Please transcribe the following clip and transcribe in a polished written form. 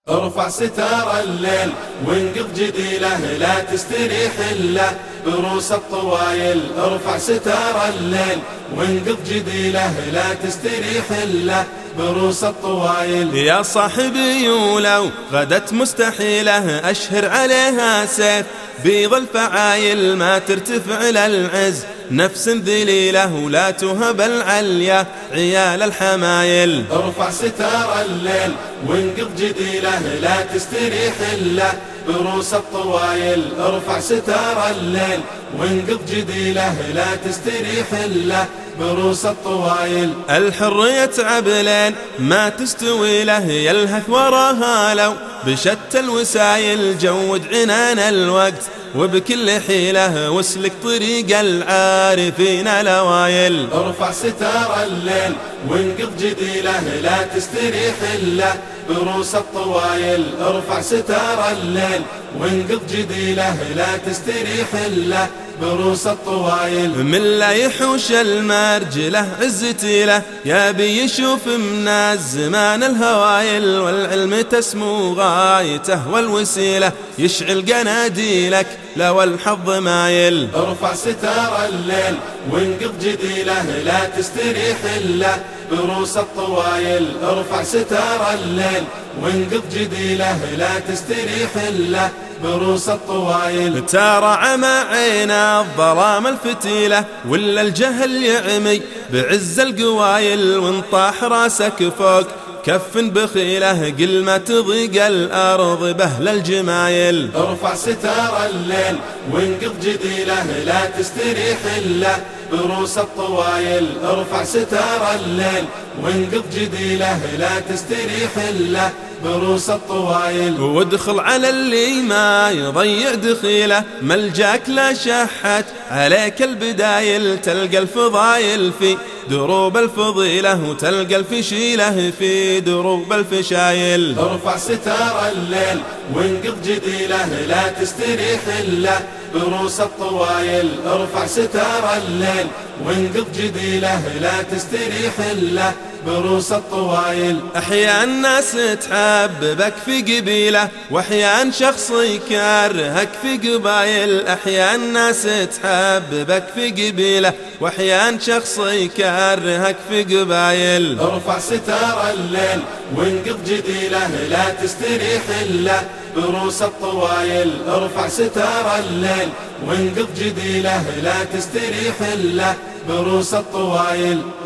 ارفع ستار الليل وانقض جديله، لا تستريح إلا بروس الطوايل. ارفع ستار الليل وانقض جديله، لا تستريح إلا بروس الطوايل. يا صاحبي ولو غدت مستحيلة أشهر عليها سيف بيض الفعايل. ما ترتفع للعز نفس ذليلة ولا تهب العليا عيال الحمايل. ارفع ستار الليل وانقض جديله، لا تستريح إلا بروس الطوايل. ارفع ستار الليل وانقض جديله، لا تستريح إلا بروس الطوايل. الحر يتعب لين ما تستوي له، يلهث وراها لو بشتى الوسايل. جود عنان الوقت وبكل حيلة واسلك طريق العارفين الأوائل. ارفع ستار الليل وانقض جديله، لا تستريح إلا بروس الطوايل. ارفع ستار الليل وانقض جديله، لا تستريح إلا بروس الطوايل. من لا يحوش المرجله عزتي له، يابي يشوف من الزمان الهوايل. والعلم تسمو غايته والوسيلة، يشعل قناديلك لو الحظ مايل. ارفع ستار الليل وانقض جديله، لا تستريح إلا بروس الطوايل. ارفع ستار الليل وانقض جديله، لا تستريح إلا بروس الطوايل. ترى عمى عين الظلام الفتيلة، ولا الجهل يعمي بعز القوايل. وان طاح راسك فوق كف بخيله، قل ما تضيق الأرض بهل الجمايل. ارفع ستار الليل وانقض جديله، لا تستريح إلا بروس الطوايل. ارفع ستار الليل وانقض جديله، لا تستريح إلا بروس الطوايل. وادخل على اللي ما يضيع دخيله، ملجاك لا شحت عليك البدايل. تلقى الفضايل في دروب الفضيلة، وتلقى الفشيلة في دروب الفشايل. ارفع ستار الليل وانقض جديله، لا تستريح إلا بروس الطوايل. ارفع ستار الليل وانقض جديله، لا تستريح إلا بروس الطوايل. أحيان الناس تحببك في قبيلة، وأحيان شخص يكرهك في قبايل. أحيان الناس تحببك في قبيلة، وأحيان شخص يكرهك في قبايل. ارفع ستار الليل وانقض جديله، لا تستريح إلا بروس الطوايل. ارفع ستار الليل وانقض جديله، لا تستريح إلا بروس الطوايل.